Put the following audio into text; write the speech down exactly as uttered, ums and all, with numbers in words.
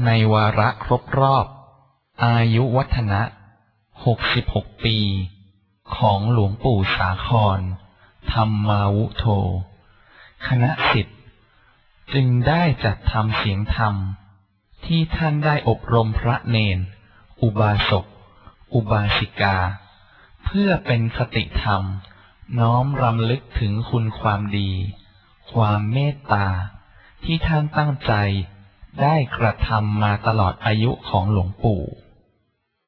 ในวาระครบรอบอายุวัฒนะหกสิบหกปีของหลวงปู่สาครธรรมาวุโธคณะศิษย์จึงได้จัดทำเสียงธรรมที่ท่านได้อบรมพระเณรอุบาสกอุบาสิกาเพื่อเป็นคติธรรมน้อมรำลึกถึงคุณความดีความเมตตาที่ท่านตั้งใจได้กระทำมาตลอดอายุของหลวงปู่